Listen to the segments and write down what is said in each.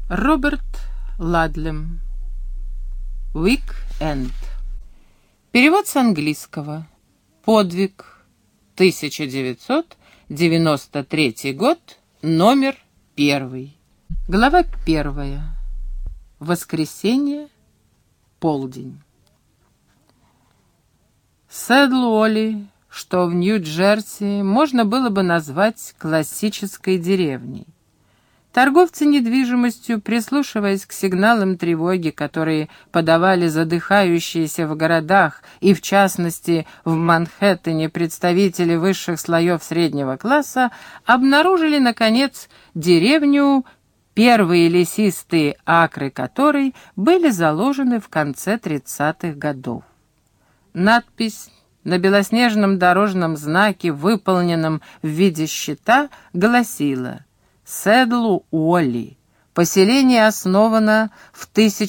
Роберт Ладлем. Уик-энд. Перевод с английского. Подвиг. 1993 год. Номер 1. Глава 1. Воскресенье. Полдень. Сэдл-Уолли, что в Нью-Джерси, можно было бы назвать классической деревней. Торговцы недвижимостью, прислушиваясь к сигналам тревоги, которые подавали задыхающиеся в городах и, в частности, в Манхэттене представители высших слоев среднего класса, обнаружили, наконец, деревню, первые лесистые акры которой были заложены в конце 30-х годов. Надпись на белоснежном дорожном знаке, выполненном в виде щита, гласила: Сэдл-Уолли. Поселение основано в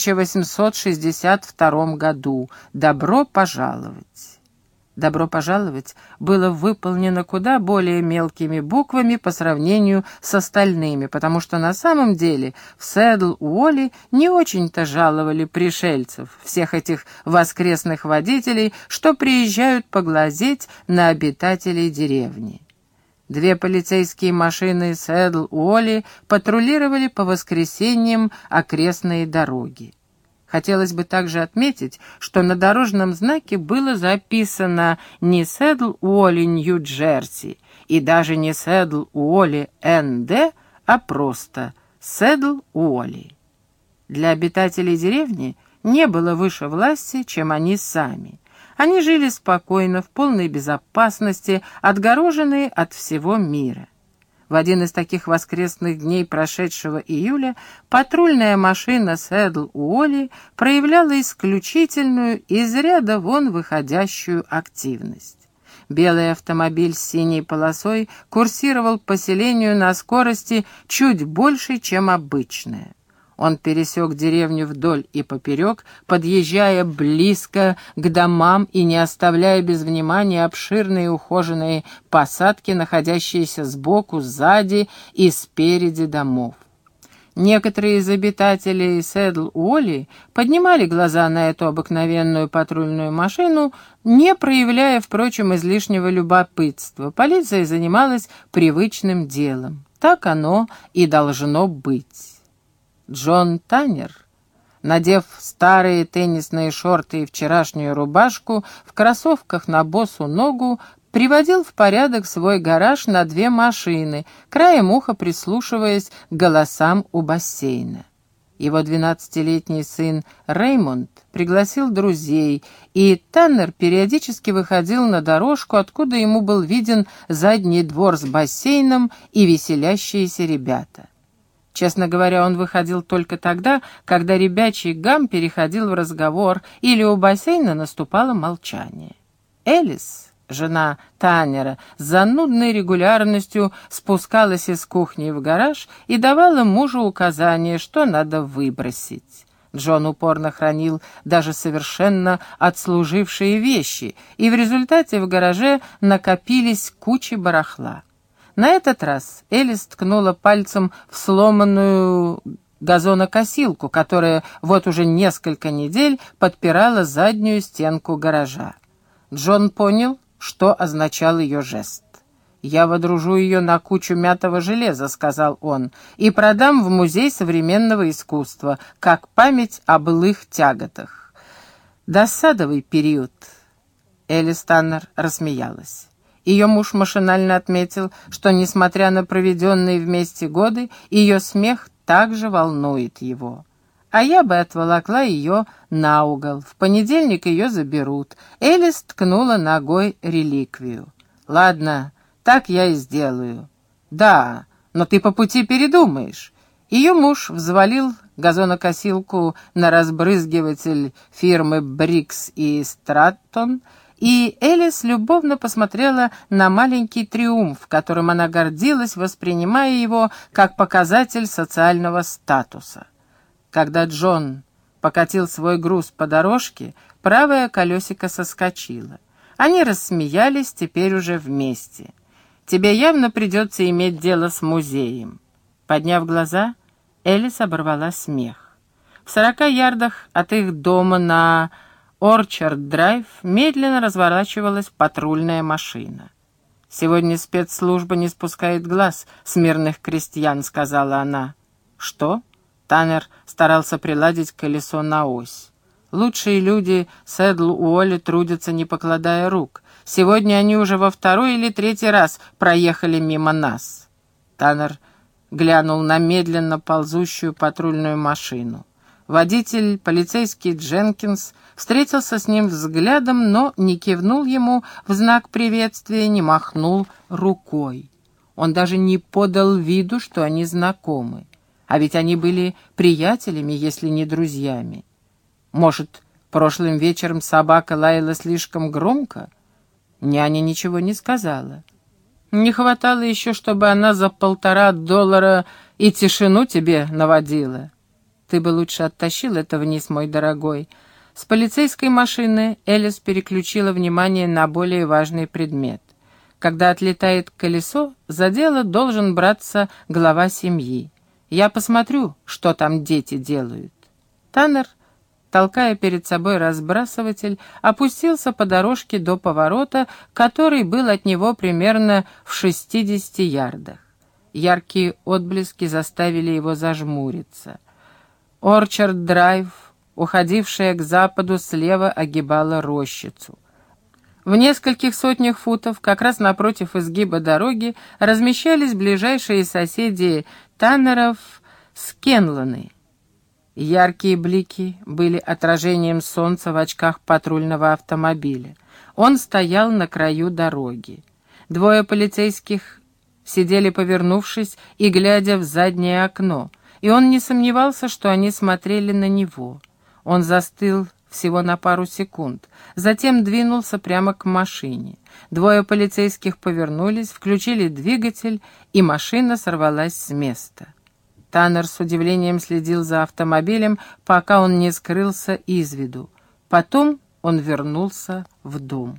1862 году. Добро пожаловать. «Добро пожаловать» было выполнено куда более мелкими буквами по сравнению с остальными, потому что на самом деле в Сэдл-Уолли не очень-то жаловали пришельцев, всех этих воскресных водителей, что приезжают поглазеть на обитателей деревни. 2 полицейские машины Сэдл-Уолли патрулировали по воскресеньям окрестные дороги. Хотелось бы также отметить, что на дорожном знаке было записано не Сэдл-Уолли, Нью-Джерси, и даже не Сэдл-Уолли, НД, а просто Сэдл-Уолли. Для обитателей деревни не было выше власти, чем они сами. Они жили спокойно, в полной безопасности, отгороженные от всего мира. В один из таких воскресных дней прошедшего июля патрульная машина Сэдл-Уолли проявляла исключительную, из ряда вон выходящую активность. Белый автомобиль с синей полосой курсировал по селению на скорости чуть больше, чем обычная. Он пересек деревню вдоль и поперек, подъезжая близко к домам и не оставляя без внимания обширные ухоженные посадки, находящиеся сбоку, сзади и спереди домов. Некоторые из обитателей Сэдл-Уолли поднимали глаза на эту обыкновенную патрульную машину, не проявляя, впрочем, излишнего любопытства. Полиция занималась привычным делом. Так оно и должно быть. Джон Таннер, надев старые теннисные шорты и вчерашнюю рубашку, в кроссовках на босу ногу, приводил в порядок свой гараж на 2 машины, краем уха прислушиваясь к голосам у бассейна. Его 12-летний сын Реймонд пригласил друзей, и Таннер периодически выходил на дорожку, откуда ему был виден задний двор с бассейном и веселящиеся ребята. Честно говоря, он выходил только тогда, когда ребячий гам переходил в разговор или у бассейна наступало молчание. Элис, жена Таннера, с занудной регулярностью спускалась из кухни в гараж и давала мужу указания, что надо выбросить. Джон упорно хранил даже совершенно отслужившие вещи, и в результате в гараже накопились кучи барахла. На этот раз Элис ткнула пальцем в сломанную газонокосилку, которая вот уже несколько недель подпирала заднюю стенку гаража. Джон понял, что означал ее жест. «Я водружу ее на кучу мятого железа», — сказал он, «и продам в Музей современного искусства, как память о былых тяготах». Досадовый период. Элис Таннер рассмеялась. Ее муж машинально отметил, что, несмотря на проведенные вместе годы, ее смех также волнует его. «А я бы отволокла ее на угол. В понедельник ее заберут». Элис ткнула ногой реликвию. «Ладно, так я и сделаю». «Да, но ты по пути передумаешь». Ее муж взвалил газонокосилку на разбрызгиватель фирмы «Брикс и Страттон», и Элис любовно посмотрела на маленький триумф, которым она гордилась, воспринимая его как показатель социального статуса. Когда Джон покатил свой груз по дорожке, правое колесико соскочило. Они рассмеялись теперь уже вместе. «Тебе явно придется иметь дело с музеем». Подняв глаза, Элис оборвала смех. В 40 ярдах от их дома на Орчард-драйв медленно разворачивалась патрульная машина. «Сегодня спецслужба не спускает глаз с мирных крестьян», — сказала она. «Что?» — Таннер старался приладить колесо на ось. «Лучшие люди Сэдл-Уолли трудятся, не покладая рук. Сегодня они уже во 2-й или 3-й раз проехали мимо нас». Таннер глянул на медленно ползущую патрульную машину. Водитель, полицейский Дженкинс, встретился с ним взглядом, но не кивнул ему в знак приветствия, не махнул рукой. Он даже не подал виду, что они знакомы. А ведь они были приятелями, если не друзьями. Может, прошлым вечером собака лаяла слишком громко? Няня ничего не сказала. Не хватало еще, чтобы она за $1,5 и тишину тебе наводила. Ты бы лучше оттащил это вниз, мой дорогой. С полицейской машины Элис переключила внимание на более важный предмет. Когда отлетает колесо, за дело должен браться глава семьи. Я посмотрю, что там дети делают. Таннер, толкая перед собой разбрасыватель, опустился по дорожке до поворота, который был от него примерно в 60 ярдах. Яркие отблески заставили его зажмуриться. Орчард-драйв, уходившая к западу, слева огибала рощицу. В нескольких сотнях футов, как раз напротив изгиба дороги, размещались ближайшие соседи Таннеров Скенлоны. Яркие блики были отражением солнца в очках патрульного автомобиля. Он стоял на краю дороги. 2 полицейских сидели, повернувшись и глядя в заднее окно, и он не сомневался, что они смотрели на него. Он застыл всего на пару секунд, затем двинулся прямо к машине. 2 полицейских повернулись, включили двигатель, и машина сорвалась с места. Таннер с удивлением следил за автомобилем, пока он не скрылся из виду. Потом он вернулся в дом.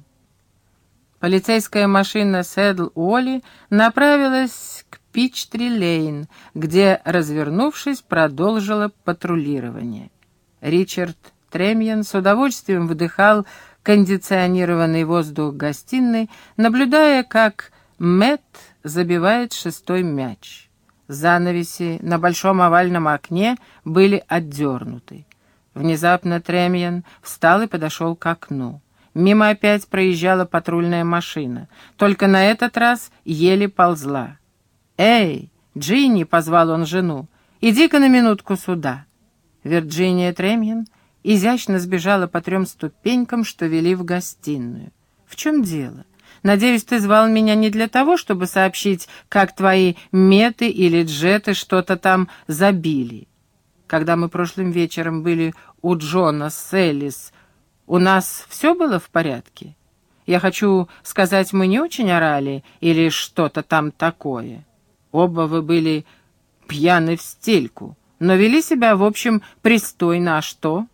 Полицейская машина Сэдл-Уолли направилась к Пичтри-Лейн, где, развернувшись, продолжила патрулирование. Ричард Тремьен с удовольствием вдыхал кондиционированный воздух гостиной, наблюдая, как Мэтт забивает 6-й мяч. Занавеси на большом овальном окне были отдернуты. Внезапно Тремьен встал и подошел к окну. Мимо опять проезжала патрульная машина, только на этот раз еле ползла. «Эй, Джинни!» — позвал он жену. «Иди-ка на минутку сюда». Вирджиния Тремьен изящно сбежала по 3 ступенькам, что вели в гостиную. «В чем дело? Надеюсь, ты звал меня не для того, чтобы сообщить, как твои меты или джеты что-то там забили. Когда мы прошлым вечером были у Джона с Элис, у нас все было в порядке? Я хочу сказать, мы не очень орали или что-то там такое. Оба вы были пьяны в стельку, но вели себя, в общем, пристойно, а что?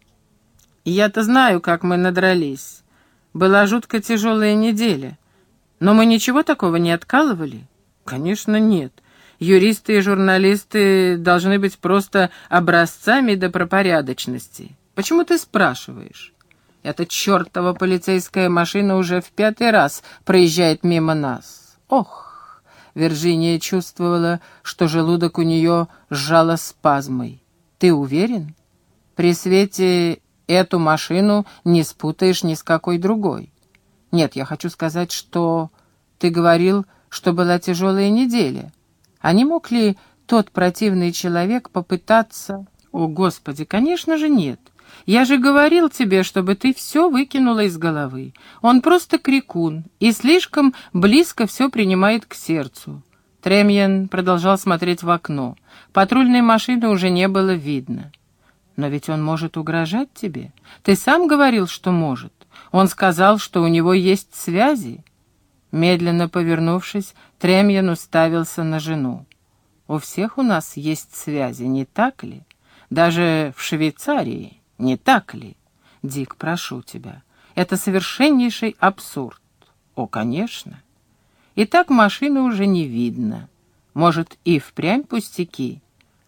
Я-то знаю, как мы надрались. Была жутко тяжелая неделя. Но мы ничего такого не откалывали? Конечно, нет. Юристы и журналисты должны быть просто образцами добропорядочности. Почему ты спрашиваешь? Эта чертова полицейская машина уже в 5-й раз проезжает мимо нас. Ох! Вирджиния чувствовала, что желудок у нее сжало спазмой. Ты уверен? При свете эту машину не спутаешь ни с какой другой. Нет, я хочу сказать, что ты говорил, что была тяжелая неделя. А не мог ли тот противный человек попытаться... О, Господи, конечно же нет. Я же говорил тебе, чтобы ты все выкинула из головы. Он просто крикун и слишком близко все принимает к сердцу. Тремьен продолжал смотреть в окно. Патрульной машины уже не было видно. Но ведь он может угрожать тебе. Ты сам говорил, что может. Он сказал, что у него есть связи. Медленно повернувшись, Тремьен уставился на жену. У всех у нас есть связи, не так ли? Даже в Швейцарии. Не так ли? Дик, прошу тебя, это совершеннейший абсурд. О, конечно. Итак, машины уже не видно. Может, и впрямь пустяки.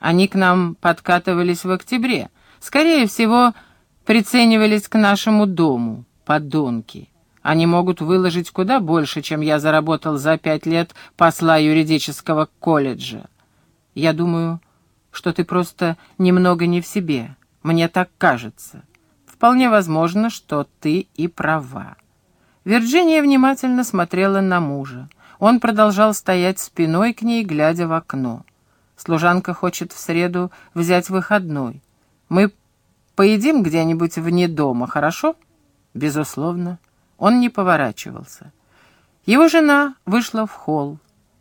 Они к нам подкатывались в октябре. Скорее всего, приценивались к нашему дому, подонки. Они могут выложить куда больше, чем я заработал за 5 лет посла юридического колледжа. Я думаю, что ты просто немного не в себе. Мне так кажется. Вполне возможно, что ты и права». Вирджиния внимательно смотрела на мужа. Он продолжал стоять спиной к ней, глядя в окно. «Служанка хочет в среду взять выходной. Мы поедим где-нибудь вне дома, хорошо?» «Безусловно». Он не поворачивался. Его жена вышла в холл.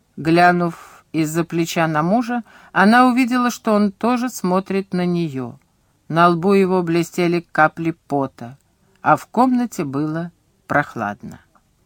Глянув из-за плеча на мужа, она увидела, что он тоже смотрит на нее. На лбу его блестели капли пота, а в комнате было прохладно.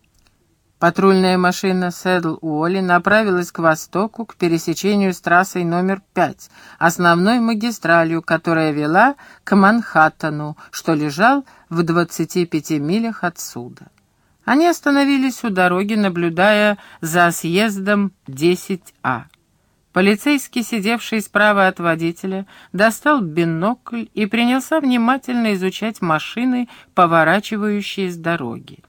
Патрульная машина Седл-Уолли направилась к востоку, к пересечению с трассой номер 5, основной магистралью, которая вела к Манхэттену, что лежал в 25 милях отсюда. Они остановились у дороги, наблюдая за съездом 10А. Полицейский, сидевший справа от водителя, достал бинокль и принялся внимательно изучать машины, поворачивающие с дороги.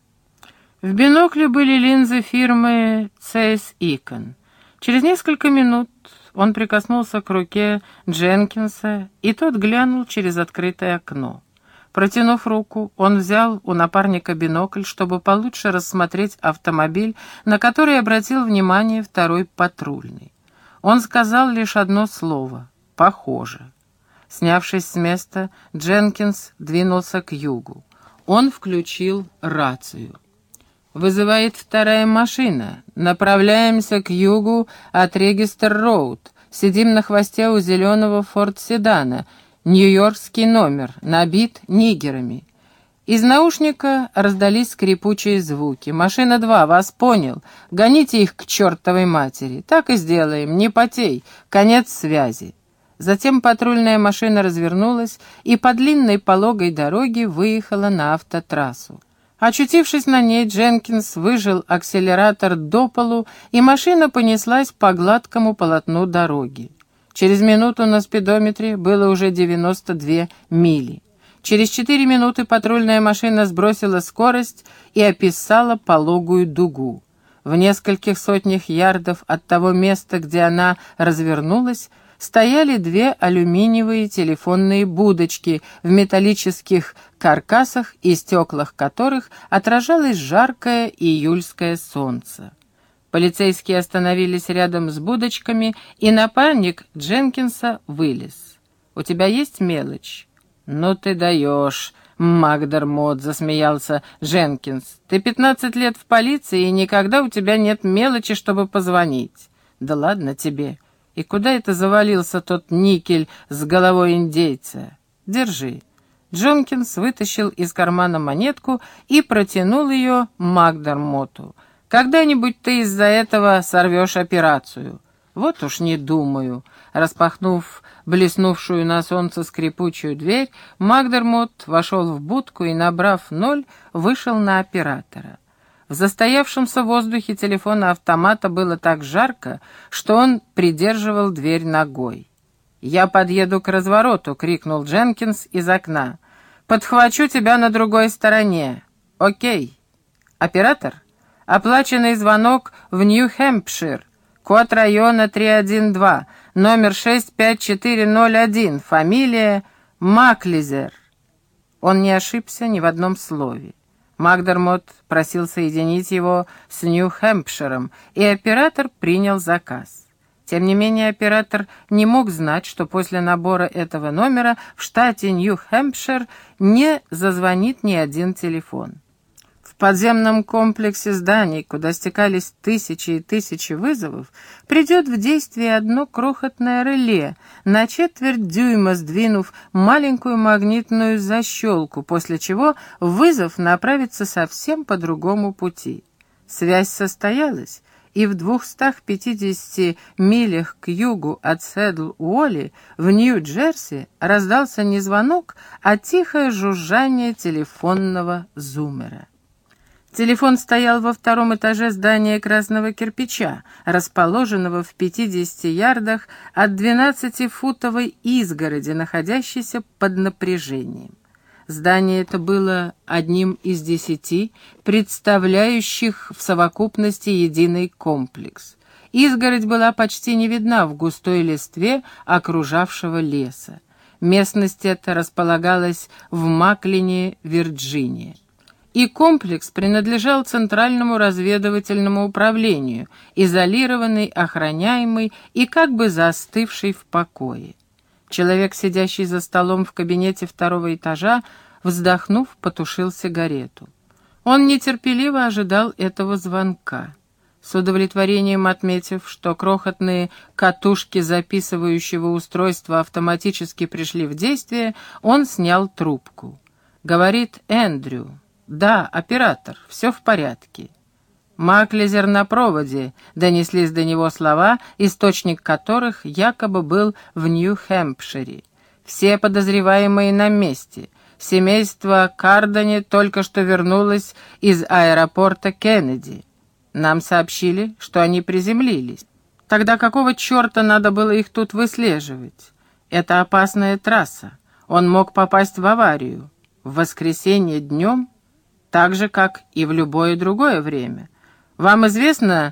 В бинокле были линзы фирмы Zeiss Ikon. Через несколько минут он прикоснулся к руке Дженкинса, и тот глянул через открытое окно. Протянув руку, он взял у напарника бинокль, чтобы получше рассмотреть автомобиль, на который обратил внимание второй патрульный. Он сказал лишь одно слово — «похоже». Снявшись с места, Дженкинс двинулся к югу. Он включил рацию. «Вызывает вторая машина. Направляемся к югу от Регистер-Роуд. Сидим на хвосте у зеленого форд-седана. Нью-Йоркский номер, набит нигерами». Из наушника раздались скрипучие звуки. «Машина 2, вас понял. Гоните их к чертовой матери. Так и сделаем, не потей. Конец связи». Затем патрульная машина развернулась и по длинной пологой дороге выехала на автотрассу. Очутившись на ней, Дженкинс выжал акселератор до полу, и машина понеслась по гладкому полотну дороги. Через минуту на спидометре было уже 92 мили. Через 4 минуты патрульная машина сбросила скорость и описала пологую дугу. В нескольких сотнях ярдов от того места, где она развернулась, стояли 2 алюминиевые телефонные будочки в металлических каркасах и стеклах которых отражалось жаркое июльское солнце. Полицейские остановились рядом с будочками, и напарник Дженкинса вылез. «У тебя есть мелочь?» «Ну ты даешь, Макдермот», — засмеялся Дженкинс. «Ты 15 лет в полиции, и никогда у тебя нет мелочи, чтобы позвонить». «Да ладно тебе. И куда это завалился тот никель с головой индейца? Держи». Дженкинс вытащил из кармана монетку и протянул ее Макдермоту. «Когда-нибудь ты из-за этого сорвешь операцию». «Вот уж не думаю». Распахнув блеснувшую на солнце скрипучую дверь, Макдермот вошел в будку и, набрав 0, вышел на оператора. В застоявшемся воздухе телефона автомата было так жарко, что он придерживал дверь ногой. «Я подъеду к развороту», — крикнул Дженкинс из окна. «Подхвачу тебя на другой стороне». «Окей». «Оператор? Оплаченный звонок в Нью-Хэмпшир. Код района 312, номер 65401, фамилия Маклизер». Он не ошибся ни в одном слове. Макдермот просил соединить его с Нью-Хэмпширом, и оператор принял заказ. Тем не менее, оператор не мог знать, что после набора этого номера в штате Нью-Хэмпшир не зазвонит ни один телефон. В подземном комплексе зданий, куда стекались тысячи и тысячи вызовов, придет в действие одно крохотное реле, на четверть дюйма сдвинув маленькую магнитную защелку, после чего вызов направится совсем по другому пути. Связь состоялась, и в 250 милях к югу от Седл-Уолли в Нью-Джерси раздался не звонок, а тихое жужжание телефонного зуммера. Телефон стоял во втором этаже здания красного кирпича, расположенного в 50 ярдах от 12-футовой изгороди, находящейся под напряжением. Здание это было одним из 10, представляющих в совокупности единый комплекс. Изгородь была почти не видна в густой листве окружавшего леса. Местность эта располагалась в Маклине, Вирджиния. И комплекс принадлежал Центральному разведывательному управлению, изолированный, охраняемый и как бы застывший в покое. Человек, сидящий за столом в кабинете второго этажа, вздохнув, потушил сигарету. Он нетерпеливо ожидал этого звонка. С удовлетворением отметив, что крохотные катушки записывающего устройства автоматически пришли в действие, он снял трубку. Говорит Эндрю. «Да, оператор, все в порядке». «Маклизер на проводе», — донеслись до него слова, источник которых якобы был в Нью-Хэмпшире. «Все подозреваемые на месте. Семейство Кардани только что вернулось из аэропорта Кеннеди. Нам сообщили, что они приземлились. Тогда какого черта надо было их тут выслеживать? Это опасная трасса. Он мог попасть в аварию. В воскресенье днем, так же, как и в любое другое время. Вам известна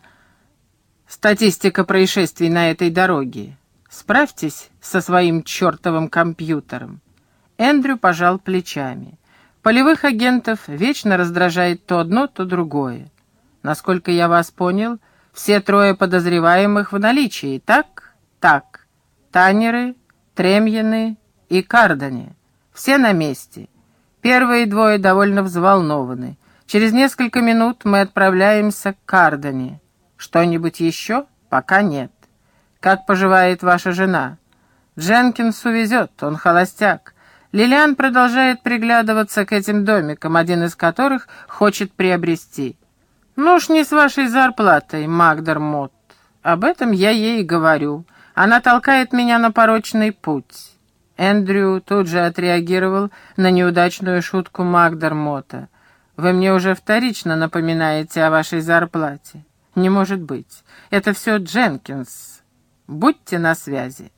статистика происшествий на этой дороге? Справьтесь со своим чертовым компьютером». Эндрю пожал плечами. Полевых агентов вечно раздражает то одно, то другое. Насколько я вас понял, все трое подозреваемых в наличии, так? Так. Таннеры, Тремьены и Кардани. Все на месте. Первые двое довольно взволнованы. Через несколько минут мы отправляемся к Кардани. Что-нибудь еще? Пока нет. Как поживает ваша жена? Дженкинс увезет, он холостяк. Лилиан продолжает приглядываться к этим домикам, один из которых хочет приобрести. Ну уж не с вашей зарплатой, Макдермотт. Об этом я ей говорю. Она толкает меня на порочный путь. Эндрю тут же отреагировал на неудачную шутку Макдермотта. «Вы мне уже вторично напоминаете о вашей зарплате». «Не может быть. Это все Дженкинс. Будьте на связи».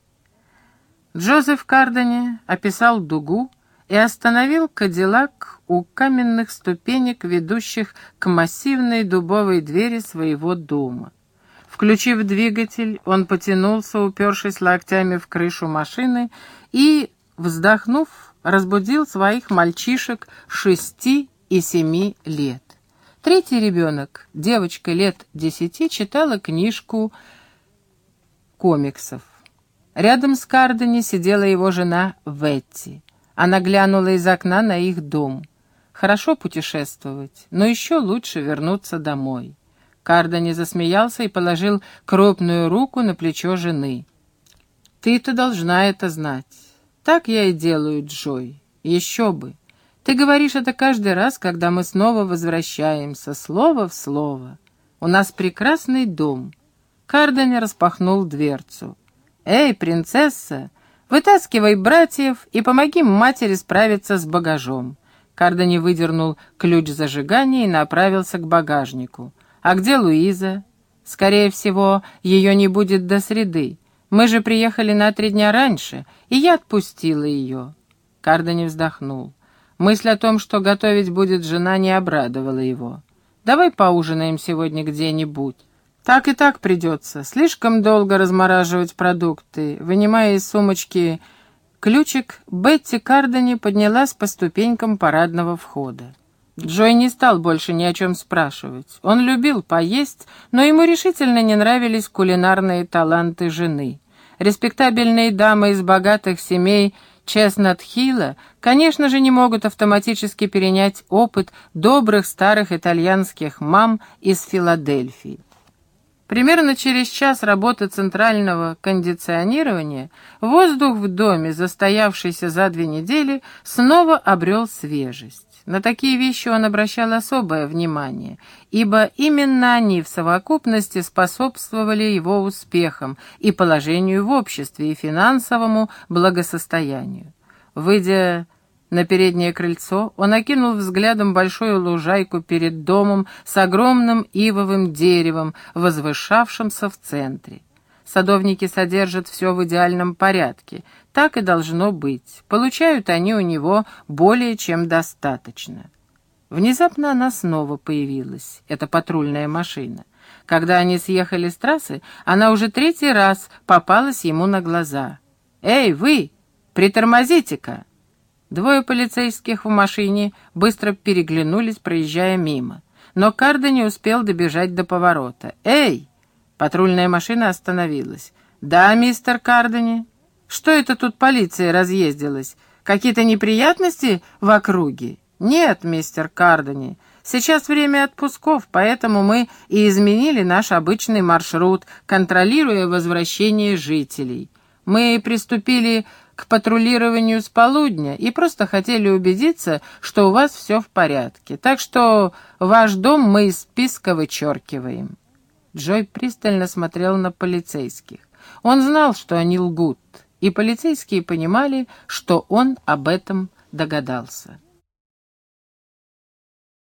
Джозеф Кардани описал дугу и остановил кадиллак у каменных ступенек, ведущих к массивной дубовой двери своего дома. Включив двигатель, он потянулся, упершись локтями в крышу машины, и, вздохнув, разбудил своих мальчишек 6 и 7 лет. Третий ребенок, девочка лет 10, читала книжку комиксов. Рядом с Кардани сидела его жена Ветти. Она глянула из окна на их дом. Хорошо путешествовать, но еще лучше вернуться домой. Кардани засмеялся и положил крупную руку на плечо жены. «Ты-то должна это знать. Так я и делаю, Джой. Еще бы. Ты говоришь это каждый раз, когда мы снова возвращаемся, слово в слово. У нас прекрасный дом». Кардани распахнул дверцу. «Эй, принцесса, вытаскивай братьев и помоги матери справиться с багажом». Кардани выдернул ключ зажигания и направился к багажнику. «А где Луиза?» «Скорее всего, ее не будет до среды. Мы же приехали на 3 дня раньше, и я отпустила ее». Кардани вздохнул. Мысль о том, что готовить будет жена, не обрадовала его. «Давай поужинаем сегодня где-нибудь». «Так и так придется. Слишком долго размораживать продукты». Вынимая из сумочки ключик, Бетти Кардани поднялась по ступенькам парадного входа. Джой не стал больше ни о чем спрашивать. Он любил поесть, но ему решительно не нравились кулинарные таланты жены. Респектабельные дамы из богатых семей Честнат-Хилла, конечно же, не могут автоматически перенять опыт добрых старых итальянских мам из Филадельфии. Примерно через час работы центрального кондиционирования воздух в доме, застоявшийся за 2 недели, снова обрел свежесть. На такие вещи он обращал особое внимание, ибо именно они в совокупности способствовали его успехам и положению в обществе, и финансовому благосостоянию. Выйдя На переднее крыльцо он окинул взглядом большую лужайку перед домом с огромным ивовым деревом, возвышавшимся в центре. Садовники содержат все в идеальном порядке. Так и должно быть. Получают они у него более чем достаточно. Внезапно она снова появилась, эта патрульная машина. Когда они съехали с трассы, она уже третий раз попалась ему на глаза. «Эй, вы! Притормозите-ка!» Двое полицейских в машине быстро переглянулись, проезжая мимо. Но Карда не успел добежать до поворота. «Эй!» Патрульная машина остановилась. «Да, мистер Кардани? Что это тут полиция разъездилась? Какие-то неприятности в округе?» «Нет, мистер Кардани. Сейчас время отпусков, поэтому мы и изменили наш обычный маршрут, контролируя возвращение жителей. Мы приступили к патрулированию с полудня и просто хотели убедиться, что у вас все в порядке. Так что ваш дом мы из списка вычеркиваем». Джой пристально смотрел на полицейских. Он знал, что они лгут, и полицейские понимали, что он об этом догадался.